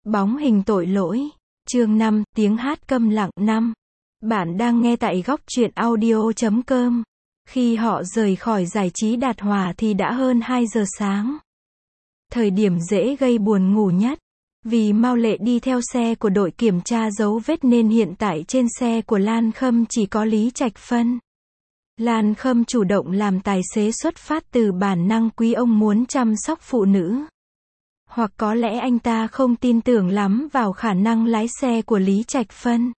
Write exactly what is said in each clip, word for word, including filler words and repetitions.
Bóng hình tội lỗi. Chương năm, tiếng hát câm lặng năm. Bạn đang nghe tại góc truyện audio chấm com. Khi họ rời khỏi giải trí Đạt Hòa thì đã hơn hai giờ sáng. Thời điểm dễ gây buồn ngủ nhất. Vì Mao Lệ đi theo xe của đội kiểm tra dấu vết nên hiện tại trên xe của Lan Khâm chỉ có Lý Trạch Phân. Lan Khâm chủ động làm tài xế xuất phát từ bản năng quý ông muốn chăm sóc phụ nữ. Hoặc có lẽ anh ta không tin tưởng lắm vào khả năng lái xe của Lý Trạch Phân.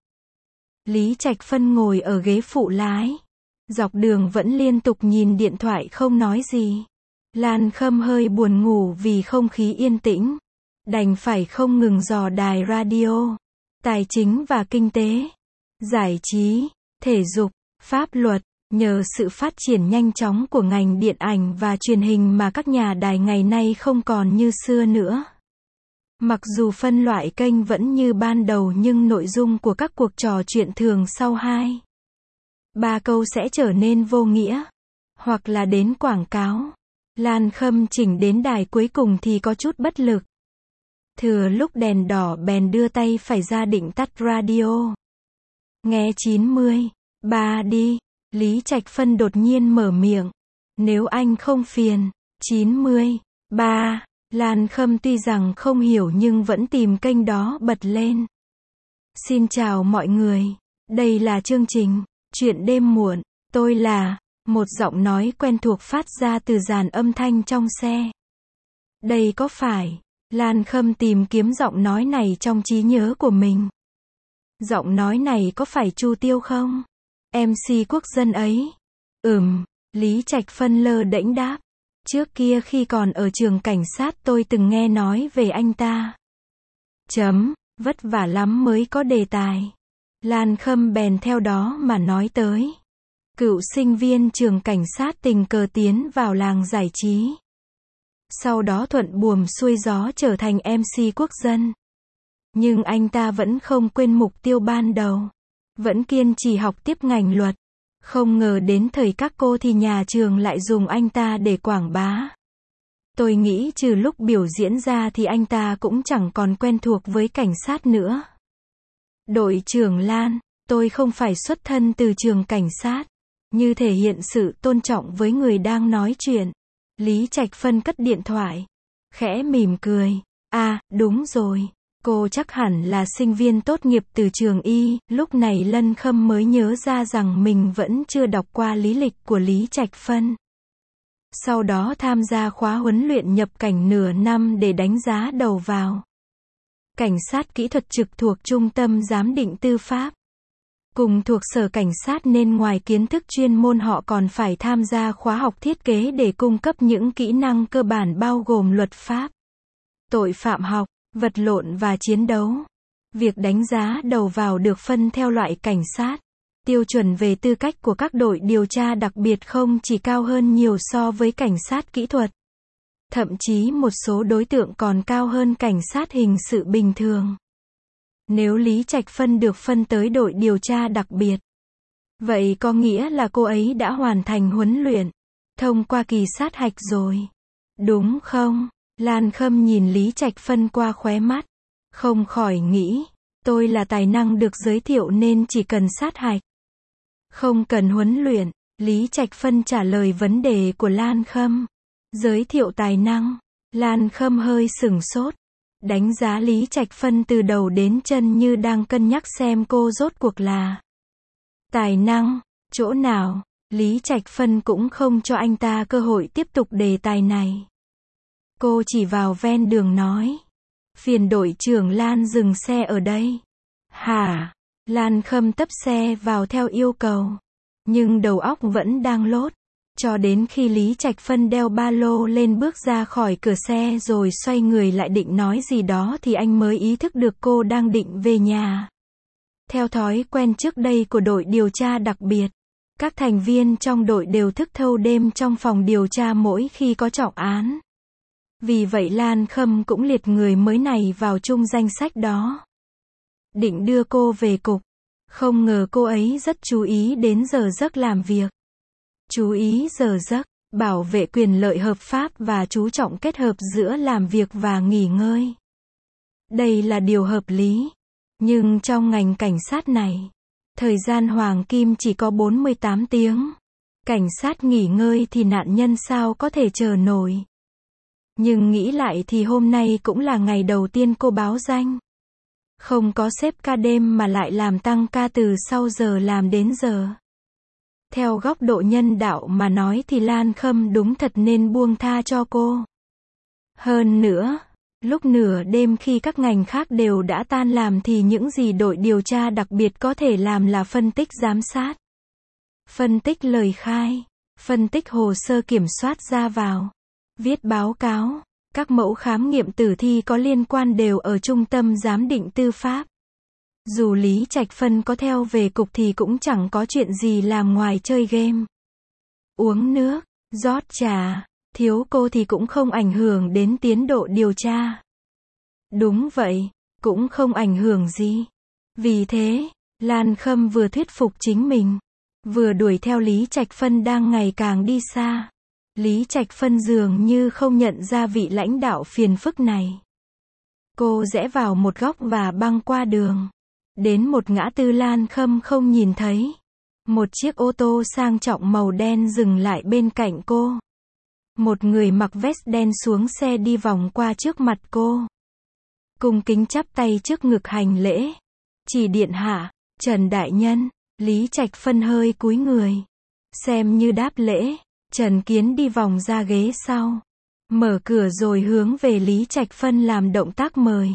Lý Trạch Phân ngồi ở ghế phụ lái. Dọc đường vẫn liên tục nhìn điện thoại không nói gì. Lan Khâm hơi buồn ngủ vì không khí yên tĩnh. Đành phải không ngừng dò đài radio, tài chính và kinh tế, giải trí, thể dục, pháp luật. Nhờ sự phát triển nhanh chóng của ngành điện ảnh và truyền hình mà các nhà đài ngày nay không còn như xưa nữa. Mặc dù phân loại kênh vẫn như ban đầu nhưng nội dung của các cuộc trò chuyện thường sau hai, ba câu sẽ trở nên vô nghĩa, hoặc là đến quảng cáo. Lan Khâm chỉnh đến đài cuối cùng thì có chút bất lực. Thừa lúc đèn đỏ bèn đưa tay phải ra định tắt radio. Nghe chín mươi ba đi. Lý Trạch Phân đột nhiên mở miệng. Nếu anh không phiền. chín mươi ba. Lan Khâm tuy rằng không hiểu nhưng vẫn tìm kênh đó bật lên. Xin chào mọi người. Đây là chương trình Chuyện đêm muộn. Tôi là. Một giọng nói quen thuộc phát ra từ dàn âm thanh trong xe. Đây có phải. Lan Khâm tìm kiếm giọng nói này trong trí nhớ của mình. Giọng nói này có phải Chu Tiêu không? em xê quốc dân ấy. Ừm, Lý Trạch Phân lơ đễnh đáp. Trước kia khi còn ở trường cảnh sát tôi từng nghe nói về anh ta. Chấm, vất vả lắm mới có đề tài. Lan Khâm bèn theo đó mà nói tới. Cựu sinh viên trường cảnh sát tình cờ tiến vào làng giải trí. Sau đó thuận buồm xuôi gió trở thành em xê quốc dân. Nhưng anh ta vẫn không quên mục tiêu ban đầu. Vẫn kiên trì học tiếp ngành luật. Không ngờ đến thời các cô thì nhà trường lại dùng anh ta để quảng bá. Tôi nghĩ trừ lúc biểu diễn ra thì anh ta cũng chẳng còn quen thuộc với cảnh sát nữa. Đội trưởng Lan, tôi không phải xuất thân từ trường cảnh sát. Như thể hiện sự tôn trọng với người đang nói chuyện. Lý Trạch Phân cất điện thoại. Khẽ mỉm cười. À, đúng rồi. Cô chắc hẳn là sinh viên tốt nghiệp từ trường Y. Lúc này Lân Khâm mới nhớ ra rằng mình vẫn chưa đọc qua lý lịch của Lý Trạch Phân. Sau đó tham gia khóa huấn luyện nhập cảnh nửa năm để đánh giá đầu vào. Cảnh sát kỹ thuật trực thuộc Trung tâm Giám định Tư pháp. Cùng thuộc Sở Cảnh sát nên ngoài kiến thức chuyên môn họ còn phải tham gia khóa học thiết kế để cung cấp những kỹ năng cơ bản bao gồm luật pháp, tội phạm học, vật lộn và chiến đấu. Việc đánh giá đầu vào được phân theo loại cảnh sát. Tiêu chuẩn về tư cách của các đội điều tra đặc biệt không chỉ cao hơn nhiều so với cảnh sát kỹ thuật. Thậm chí một số đối tượng còn cao hơn cảnh sát hình sự bình thường. Nếu Lý Trạch Phân được phân tới đội điều tra đặc biệt, vậy có nghĩa là cô ấy đã hoàn thành huấn luyện, thông qua kỳ sát hạch rồi. Đúng không? Lan Khâm nhìn Lý Trạch Phân qua khóe mắt. Không khỏi nghĩ, tôi là tài năng được giới thiệu nên chỉ cần sát hạch. Không cần huấn luyện. Lý Trạch Phân trả lời vấn đề của Lan Khâm. Giới thiệu tài năng. Lan Khâm hơi sửng sốt. Đánh giá Lý Trạch Phân từ đầu đến chân như đang cân nhắc xem cô rốt cuộc là tài năng, chỗ nào. Lý Trạch Phân cũng không cho anh ta cơ hội tiếp tục đề tài này. Cô chỉ vào ven đường nói. Phiền đội trưởng Lan dừng xe ở đây. Hả? Lan Khâm tấp xe vào theo yêu cầu. Nhưng đầu óc vẫn đang lốt. Cho đến khi Lý Trạch Phân đeo ba lô lên bước ra khỏi cửa xe rồi xoay người lại định nói gì đó thì anh mới ý thức được cô đang định về nhà. Theo thói quen trước đây của đội điều tra đặc biệt, các thành viên trong đội đều thức thâu đêm trong phòng điều tra mỗi khi có trọng án. Vì vậy Lan Khâm cũng liệt người mới này vào chung danh sách đó. Định đưa cô về cục. Không ngờ cô ấy rất chú ý đến giờ giấc làm việc. Chú ý giờ giấc, bảo vệ quyền lợi hợp pháp và chú trọng kết hợp giữa làm việc và nghỉ ngơi. Đây là điều hợp lý. Nhưng trong ngành cảnh sát này, thời gian hoàng kim chỉ có bốn mươi tám tiếng. Cảnh sát nghỉ ngơi thì nạn nhân sao có thể chờ nổi. Nhưng nghĩ lại thì hôm nay cũng là ngày đầu tiên cô báo danh. Không có xếp ca đêm mà lại làm tăng ca từ sau giờ làm đến giờ. Theo góc độ nhân đạo mà nói thì Lan Khâm đúng thật nên buông tha cho cô. Hơn nữa, lúc nửa đêm khi các ngành khác đều đã tan làm thì những gì đội điều tra đặc biệt có thể làm là phân tích giám sát. Phân tích lời khai, phân tích hồ sơ kiểm soát ra vào, viết báo cáo, các mẫu khám nghiệm tử thi có liên quan đều ở trung tâm giám định tư pháp. Dù Lý Trạch Phân có theo về cục thì cũng chẳng có chuyện gì làm ngoài chơi game. Uống nước, rót trà, thiếu cô thì cũng không ảnh hưởng đến tiến độ điều tra. Đúng vậy, cũng không ảnh hưởng gì. Vì thế, Lan Khâm vừa thuyết phục chính mình, vừa đuổi theo Lý Trạch Phân đang ngày càng đi xa. Lý Trạch Phân dường như không nhận ra vị lãnh đạo phiền phức này. Cô rẽ vào một góc và băng qua đường. Đến một ngã tư Lan Khâm không nhìn thấy. Một chiếc ô tô sang trọng màu đen dừng lại bên cạnh cô. Một người mặc vest đen xuống xe đi vòng qua trước mặt cô. Cung kính chắp tay trước ngực hành lễ. Chỉ điện hạ, Trần Đại Nhân. Lý Trạch Phân hơi cúi người. Xem như đáp lễ. Trần Kiến đi vòng ra ghế sau. Mở cửa rồi hướng về Lý Trạch Phân làm động tác mời.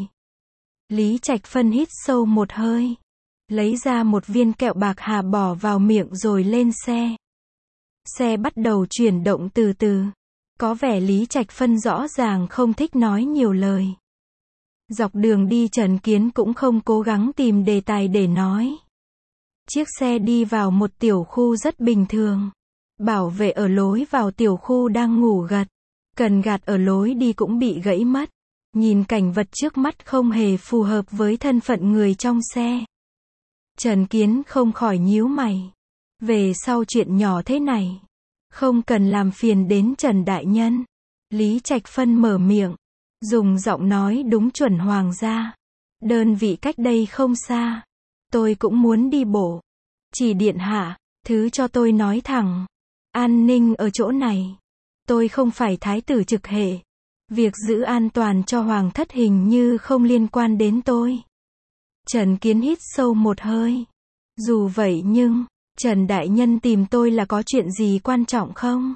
Lý Trạch Phân hít sâu một hơi. Lấy ra một viên kẹo bạc hà bỏ vào miệng rồi lên xe. Xe bắt đầu chuyển động từ từ. Có vẻ Lý Trạch Phân rõ ràng không thích nói nhiều lời. Dọc đường đi Trần Kiến cũng không cố gắng tìm đề tài để nói. Chiếc xe đi vào một tiểu khu rất bình thường. Bảo vệ ở lối vào tiểu khu đang ngủ gật. Cần gạt ở lối đi cũng bị gãy mất. Nhìn cảnh vật trước mắt không hề phù hợp với thân phận người trong xe. Trần Kiến không khỏi nhíu mày. Về sau chuyện nhỏ thế này, không cần làm phiền đến Trần Đại Nhân. Lý Trạch Phân mở miệng, dùng giọng nói đúng chuẩn hoàng gia. Đơn vị cách đây không xa. Tôi cũng muốn đi bộ. Chỉ điện hạ, thứ cho tôi nói thẳng. An ninh ở chỗ này. Tôi không phải thái tử trực hệ. Việc giữ an toàn cho hoàng thất hình như không liên quan đến tôi. Trần Kiến hít sâu một hơi. Dù vậy nhưng, Trần Đại Nhân tìm tôi là có chuyện gì quan trọng không?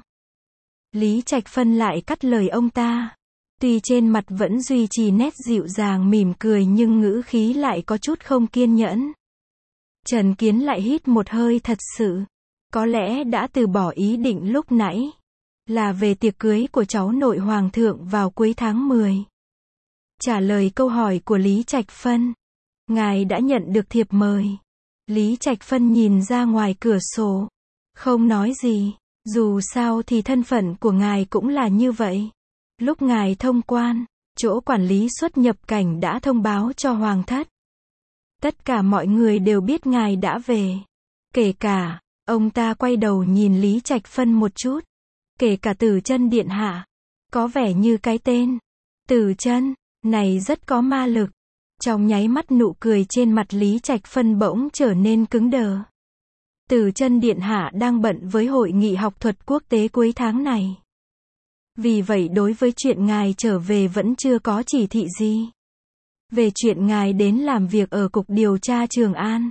Lý Trạch Phân lại cắt lời ông ta. Tuy trên mặt vẫn duy trì nét dịu dàng mỉm cười nhưng ngữ khí lại có chút không kiên nhẫn. Trần Kiến lại hít một hơi thật sự. Có lẽ đã từ bỏ ý định lúc nãy. Là về tiệc cưới của cháu nội hoàng thượng vào cuối tháng mười. Trả lời câu hỏi của Lý Trạch Phân. Ngài đã nhận được thiệp mời. Lý Trạch Phân nhìn ra ngoài cửa sổ. Không nói gì. Dù sao thì thân phận của ngài cũng là như vậy. Lúc ngài thông quan, chỗ quản lý xuất nhập cảnh đã thông báo cho hoàng thất. Tất cả mọi người đều biết ngài đã về. Kể cả, ông ta quay đầu nhìn Lý Trạch Phân một chút. Kể cả Tử Chân điện hạ. Có vẻ như cái tên Tử Chân này rất có ma lực. Trong nháy mắt nụ cười trên mặt Lý Trạch Phân bỗng trở nên cứng đờ. Tử Chân điện hạ đang bận với hội nghị học thuật quốc tế cuối tháng này. Vì vậy đối với chuyện ngài trở về vẫn chưa có chỉ thị gì. Về chuyện ngài đến làm việc ở cục điều tra Trường An,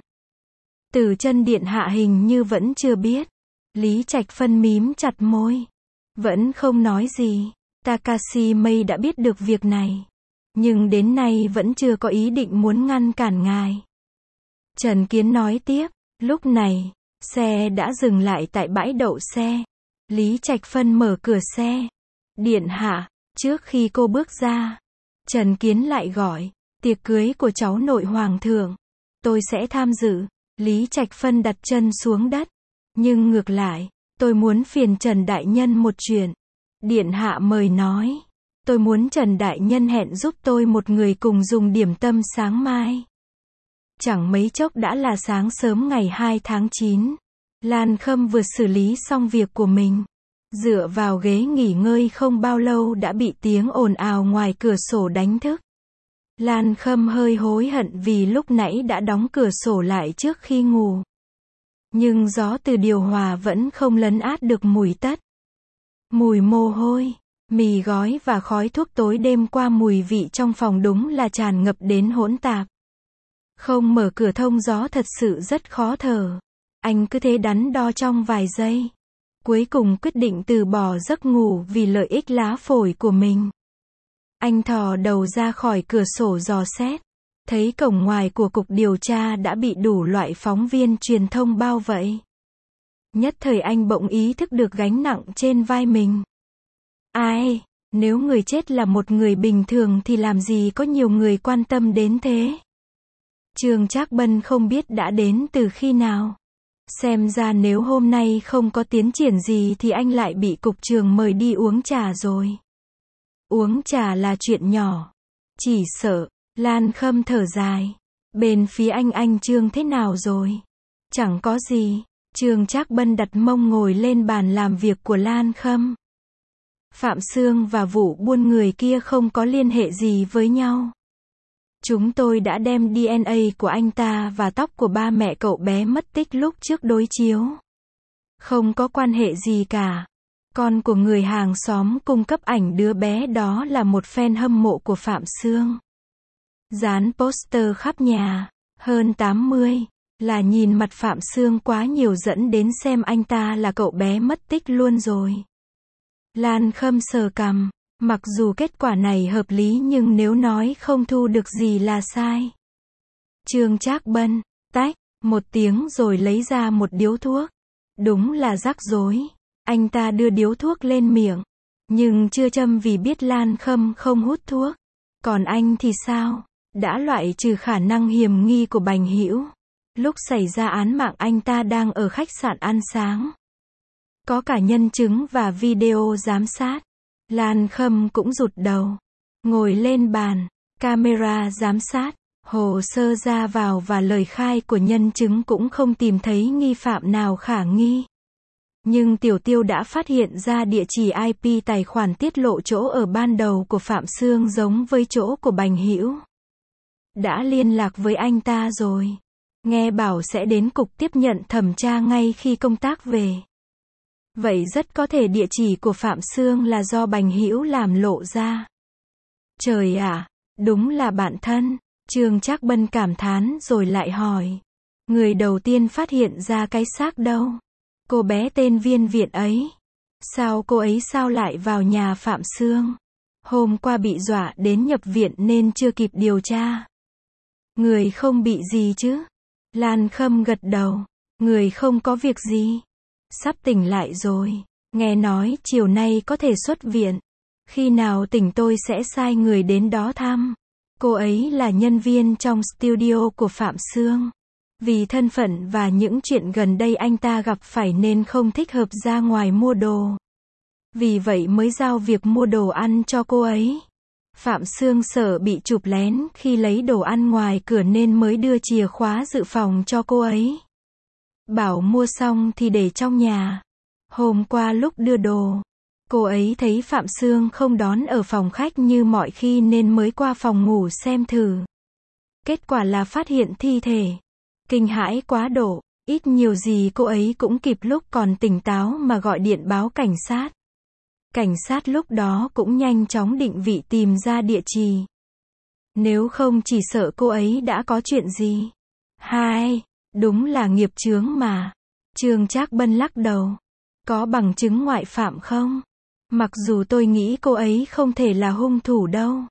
Tử Chân điện hạ hình như vẫn chưa biết. Lý Trạch Phân mím chặt môi. Vẫn không nói gì. Takashi Mei đã biết được việc này. Nhưng đến nay vẫn chưa có ý định muốn ngăn cản ngài. Trần Kiến nói tiếp. Lúc này, xe đã dừng lại tại bãi đậu xe. Lý Trạch Phân mở cửa xe. Điện hạ, trước khi cô bước ra, Trần Kiến lại gọi. Tiệc cưới của cháu nội hoàng thượng. Tôi sẽ tham dự. Lý Trạch Phân đặt chân xuống đất. Nhưng ngược lại, tôi muốn phiền Trần Đại Nhân một chuyện. Điện hạ mời nói. Tôi muốn Trần Đại Nhân hẹn giúp tôi một người cùng dùng điểm tâm sáng mai. Chẳng mấy chốc đã là sáng sớm ngày hai tháng chín. Lan Khâm vừa xử lý xong việc của mình. Dựa vào ghế nghỉ ngơi không bao lâu đã bị tiếng ồn ào ngoài cửa sổ đánh thức. Lan Khâm hơi hối hận vì lúc nãy đã đóng cửa sổ lại trước khi ngủ. Nhưng gió từ điều hòa vẫn không lấn át được mùi tất. Mùi mồ hôi, mì gói và khói thuốc tối đêm qua, mùi vị trong phòng đúng là tràn ngập đến hỗn tạp. Không mở cửa thông gió thật sự rất khó thở. Anh cứ thế đắn đo trong vài giây. Cuối cùng quyết định từ bỏ giấc ngủ vì lợi ích lá phổi của mình. Anh thò đầu ra khỏi cửa sổ dò xét. Thấy cổng ngoài của cục điều tra đã bị đủ loại phóng viên truyền thông bao vây. Nhất thời anh bỗng ý thức được gánh nặng trên vai mình. Ai, nếu người chết là một người bình thường thì làm gì có nhiều người quan tâm đến thế. Trương Trác Bân không biết đã đến từ khi nào. Xem ra nếu hôm nay không có tiến triển gì thì anh lại bị cục trưởng mời đi uống trà rồi. Uống trà là chuyện nhỏ. Chỉ sợ, Lan Khâm thở dài. Bên phía anh anh Trương thế nào rồi? Chẳng có gì. Trương Trác Bân đặt mông ngồi lên bàn làm việc của Lan Khâm. Phạm Sương và vụ buôn người kia không có liên hệ gì với nhau. Chúng tôi đã đem đê en a của anh ta và tóc của ba mẹ cậu bé mất tích lúc trước đối chiếu. Không có quan hệ gì cả. Con của người hàng xóm cung cấp ảnh đứa bé đó là một fan hâm mộ của Phạm Sương. Dán poster khắp nhà. Hơn tám mươi. Là nhìn mặt Phạm Sương quá nhiều dẫn đến xem anh ta là cậu bé mất tích luôn rồi. Lan Khâm sờ cằm. Mặc dù kết quả này hợp lý nhưng nếu nói không thu được gì là sai. Trương Trác Bân, tách, một tiếng rồi lấy ra một điếu thuốc. Đúng là rắc rối. Anh ta đưa điếu thuốc lên miệng. Nhưng chưa châm vì biết Lan Khâm không hút thuốc. Còn anh thì sao? Đã loại trừ khả năng hiểm nghi của Bành Hữu. Lúc xảy ra án mạng anh ta đang ở khách sạn ăn sáng. Có cả nhân chứng và video giám sát. Lan Khâm cũng rụt đầu. Ngồi lên bàn. Camera giám sát. Hồ sơ ra vào và lời khai của nhân chứng cũng không tìm thấy nghi phạm nào khả nghi. Nhưng Tiểu Tiêu đã phát hiện ra địa chỉ i pê tài khoản tiết lộ chỗ ở ban đầu của Phạm Sương giống với chỗ của Bành Hữu. Đã liên lạc với anh ta rồi. Nghe bảo sẽ đến cục tiếp nhận thẩm tra ngay khi công tác về. Vậy rất có thể địa chỉ của Phạm Sương là do Bành Hữu làm lộ ra. Trời ạ, đúng là bạn thân. Trương Trác Bân cảm thán rồi lại hỏi. Người đầu tiên phát hiện ra cái xác đâu? Cô bé tên Viên Viện ấy. Sao cô ấy sao lại vào nhà Phạm Sương? Hôm qua bị dọa đến nhập viện nên chưa kịp điều tra. Người không bị gì chứ? Lan Khâm gật đầu. Người không có việc gì. Sắp tỉnh lại rồi. Nghe nói chiều nay có thể xuất viện. Khi nào tỉnh tôi sẽ sai người đến đó thăm. Cô ấy là nhân viên trong studio của Phạm Sương. Vì thân phận và những chuyện gần đây anh ta gặp phải nên không thích hợp ra ngoài mua đồ. Vì vậy mới giao việc mua đồ ăn cho cô ấy. Phạm Sương sợ bị chụp lén khi lấy đồ ăn ngoài cửa nên mới đưa chìa khóa dự phòng cho cô ấy. Bảo mua xong thì để trong nhà. Hôm qua lúc đưa đồ, cô ấy thấy Phạm Sương không đón ở phòng khách như mọi khi nên mới qua phòng ngủ xem thử. Kết quả là phát hiện thi thể. Kinh hãi quá độ, ít nhiều gì cô ấy cũng kịp lúc còn tỉnh táo mà gọi điện báo cảnh sát. Cảnh sát lúc đó cũng nhanh chóng định vị tìm ra địa chỉ. Nếu không chỉ sợ cô ấy đã có chuyện gì. Hai, đúng là nghiệp chướng mà. Trương Trác Bân lắc đầu. Có bằng chứng ngoại phạm không? Mặc dù tôi nghĩ cô ấy không thể là hung thủ đâu.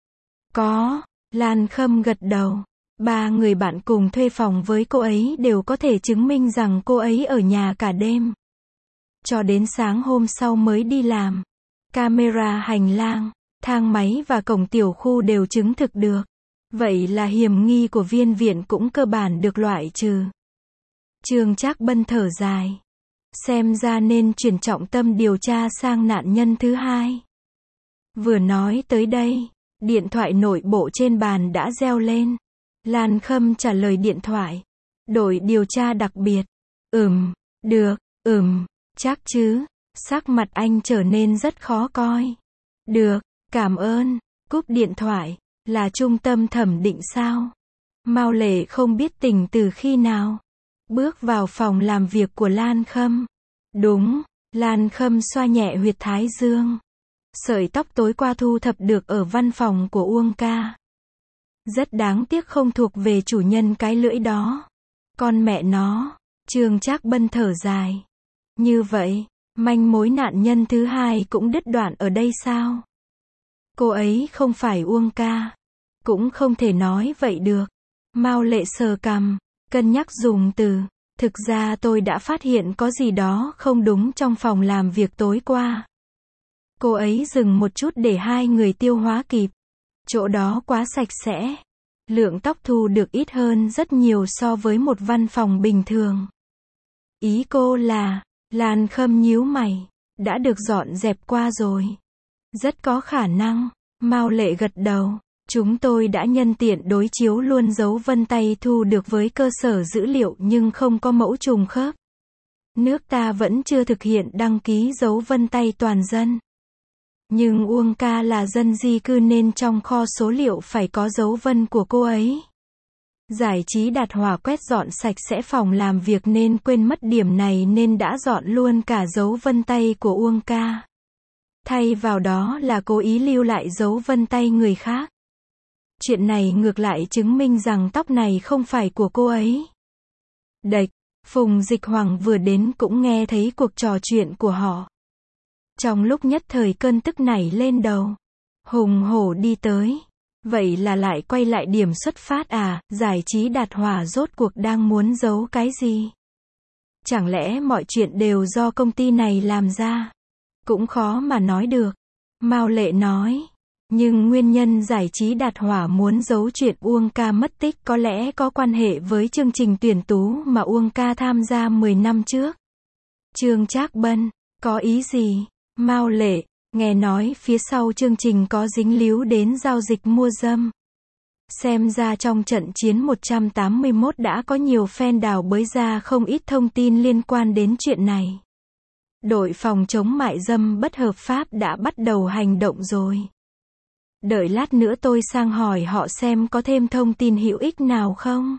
Có, Lan Khâm gật đầu. Ba người bạn cùng thuê phòng với cô ấy đều có thể chứng minh rằng cô ấy ở nhà cả đêm. Cho đến sáng hôm sau mới đi làm. Camera hành lang, thang máy và cổng tiểu khu đều chứng thực được. Vậy là hiểm nghi của Viên Viện cũng cơ bản được loại trừ. Trương Trác Bân thở dài. Xem ra nên chuyển trọng tâm điều tra sang nạn nhân thứ hai. Vừa nói tới đây, điện thoại nội bộ trên bàn đã reo lên. Lan Khâm trả lời điện thoại. Đội điều tra đặc biệt. Ừm, được, ừm, chắc chứ. Sắc mặt anh trở nên rất khó coi. Được, cảm ơn. Cúp điện thoại. Là trung tâm thẩm định sao? Mao Lệ không biết tỉnh từ khi nào. Bước vào phòng làm việc của Lan Khâm. Đúng, Lan Khâm xoa nhẹ huyệt thái dương. Sợi tóc tối qua thu thập được ở văn phòng của Uông ca. Rất đáng tiếc không thuộc về chủ nhân cái lưỡi đó. Con mẹ nó, Trương Trác Bân thở dài. Như vậy, manh mối nạn nhân thứ hai cũng đứt đoạn ở đây sao? Cô ấy không phải Uông ca. Cũng không thể nói vậy được. Mao Lệ sờ cằm, cân nhắc dùng từ. Thực ra tôi đã phát hiện có gì đó không đúng trong phòng làm việc tối qua. Cô ấy dừng một chút để hai người tiêu hóa kịp. Chỗ đó quá sạch sẽ. Lượng tóc thu được ít hơn rất nhiều so với một văn phòng bình thường. Ý cô là, Lan Khâm nhíu mày, đã được dọn dẹp qua rồi. Rất có khả năng, Mao Lệ gật đầu. Chúng tôi đã nhân tiện đối chiếu luôn dấu vân tay thu được với cơ sở dữ liệu nhưng không có mẫu trùng khớp. Nước ta vẫn chưa thực hiện đăng ký dấu vân tay toàn dân. Nhưng Uông ca là dân di cư nên trong kho số liệu phải có dấu vân của cô ấy. Giải trí Đạt Hòa quét dọn sạch sẽ phòng làm việc nên quên mất điểm này nên đã dọn luôn cả dấu vân tay của Uông ca. Thay vào đó là cố ý lưu lại dấu vân tay người khác. Chuyện này ngược lại chứng minh rằng tóc này không phải của cô ấy. Đệch, Phùng Dịch Hoàng vừa đến cũng nghe thấy cuộc trò chuyện của họ. Trong lúc nhất thời cơn tức nảy lên đầu. Hùng hổ đi tới. Vậy là lại quay lại điểm xuất phát à, giải trí Đạt Hòa rốt cuộc đang muốn giấu cái gì? Chẳng lẽ mọi chuyện đều do công ty này làm ra? Cũng khó mà nói được. Mao Lệ nói. Nhưng nguyên nhân giải trí Đạt Hòa muốn giấu chuyện Uông ca mất tích có lẽ có quan hệ với chương trình tuyển tú mà Uông ca tham gia mười năm trước. Trương Trác Bân, có ý gì? Mao Lệ, nghe nói phía sau chương trình có dính líu đến giao dịch mua dâm. Xem ra trong trận chiến một trăm tám mươi mốt đã có nhiều fan đào bới ra không ít thông tin liên quan đến chuyện này. Đội phòng chống mại dâm bất hợp pháp đã bắt đầu hành động rồi. Đợi lát nữa tôi sang hỏi họ xem có thêm thông tin hữu ích nào không.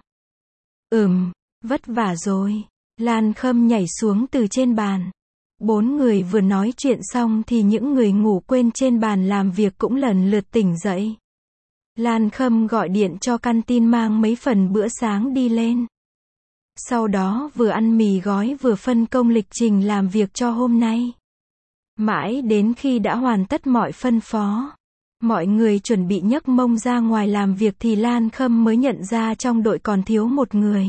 Ừm, vất vả rồi. Lan Khâm nhảy xuống từ trên bàn. Bốn người vừa nói chuyện xong thì những người ngủ quên trên bàn làm việc cũng lần lượt tỉnh dậy. Lan Khâm gọi điện cho căn tin mang mấy phần bữa sáng đi lên. Sau đó vừa ăn mì gói vừa phân công lịch trình làm việc cho hôm nay. Mãi đến khi đã hoàn tất mọi phân phó, mọi người chuẩn bị nhấc mông ra ngoài làm việc thì Lan Khâm mới nhận ra trong đội còn thiếu một người.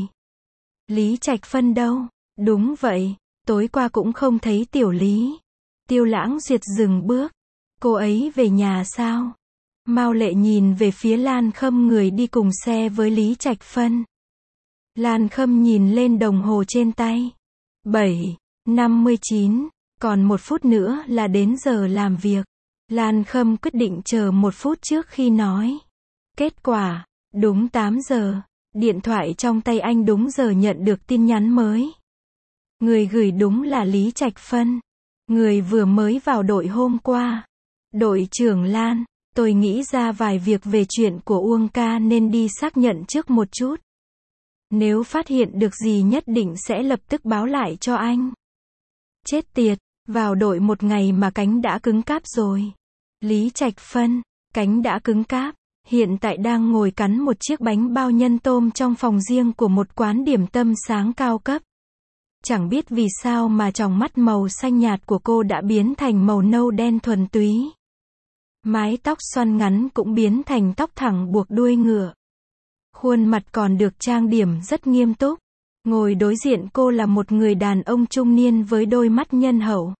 Lý Trạch Phân đâu? Đúng vậy, tối qua cũng không thấy tiểu Lý. Tiêu Lãng Duyệt dừng bước. Cô ấy về nhà sao? Mao Lệ nhìn về phía Lan Khâm người đi cùng xe với Lý Trạch Phân. Lan Khâm nhìn lên đồng hồ trên tay. bảy, năm mươi chín, còn một phút nữa là đến giờ làm việc. Lan Khâm quyết định chờ một phút trước khi nói. Kết quả, đúng tám giờ, điện thoại trong tay anh đúng giờ nhận được tin nhắn mới. Người gửi đúng là Lý Trạch Phân. Người vừa mới vào đội hôm qua. Đội trưởng Lan, tôi nghĩ ra vài việc về chuyện của Uông ca nên đi xác nhận trước một chút. Nếu phát hiện được gì nhất định sẽ lập tức báo lại cho anh. Chết tiệt, vào đội một ngày mà cánh đã cứng cáp rồi. Lý Trạch Phân, cánh đã cứng cáp, hiện tại đang ngồi cắn một chiếc bánh bao nhân tôm trong phòng riêng của một quán điểm tâm sáng cao cấp. Chẳng biết vì sao mà tròng mắt màu xanh nhạt của cô đã biến thành màu nâu đen thuần túy. Mái tóc xoăn ngắn cũng biến thành tóc thẳng buộc đuôi ngựa. Khuôn mặt còn được trang điểm rất nghiêm túc. Ngồi đối diện cô là một người đàn ông trung niên với đôi mắt nhân hậu.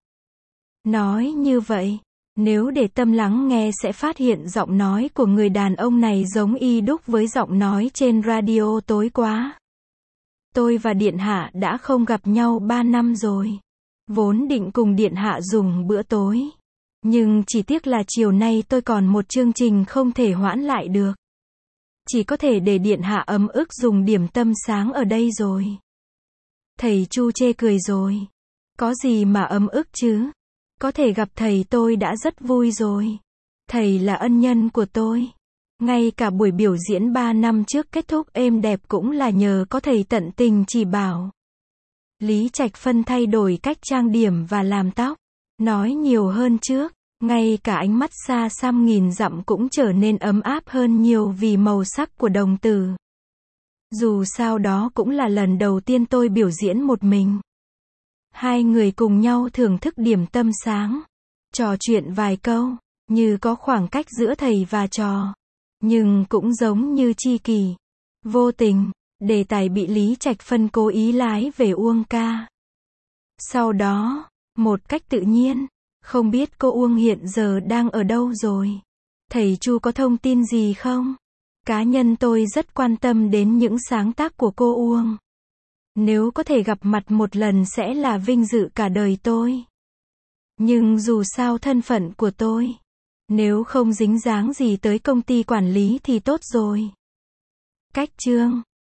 Nói như vậy, nếu để tâm lắng nghe sẽ phát hiện giọng nói của người đàn ông này giống y đúc với giọng nói trên radio tối qua. Tôi và Điện Hạ đã không gặp nhau ba năm rồi. Vốn định cùng Điện Hạ dùng bữa tối. Nhưng chỉ tiếc là chiều nay tôi còn một chương trình không thể hoãn lại được. Chỉ có thể để Điện Hạ ấm ức dùng điểm tâm sáng ở đây rồi. Thầy Chu chê cười rồi. Có gì mà ấm ức chứ? Có thể gặp thầy tôi đã rất vui rồi. Thầy là ân nhân của tôi. Ngay cả buổi biểu diễn ba năm trước kết thúc êm đẹp cũng là nhờ có thầy tận tình chỉ bảo. Lý Trạch Phân thay đổi cách trang điểm và làm tóc, nói nhiều hơn trước, ngay cả ánh mắt xa xăm nghìn dặm cũng trở nên ấm áp hơn nhiều vì màu sắc của đồng tử. Dù sao đó cũng là lần đầu tiên tôi biểu diễn một mình. Hai người cùng nhau thưởng thức điểm tâm sáng, trò chuyện vài câu, như có khoảng cách giữa thầy và trò, nhưng cũng giống như tri kỷ. Vô tình, đề tài bị Lý Trạch Phân cố ý lái về Uông ca. Sau đó, một cách tự nhiên, không biết cô Uông hiện giờ đang ở đâu rồi? Thầy Chu có thông tin gì không? Cá nhân tôi rất quan tâm đến những sáng tác của cô Uông. Nếu có thể gặp mặt một lần sẽ là vinh dự cả đời tôi. Nhưng dù sao thân phận của tôi, nếu không dính dáng gì tới công ty quản lý thì tốt rồi. Cách chương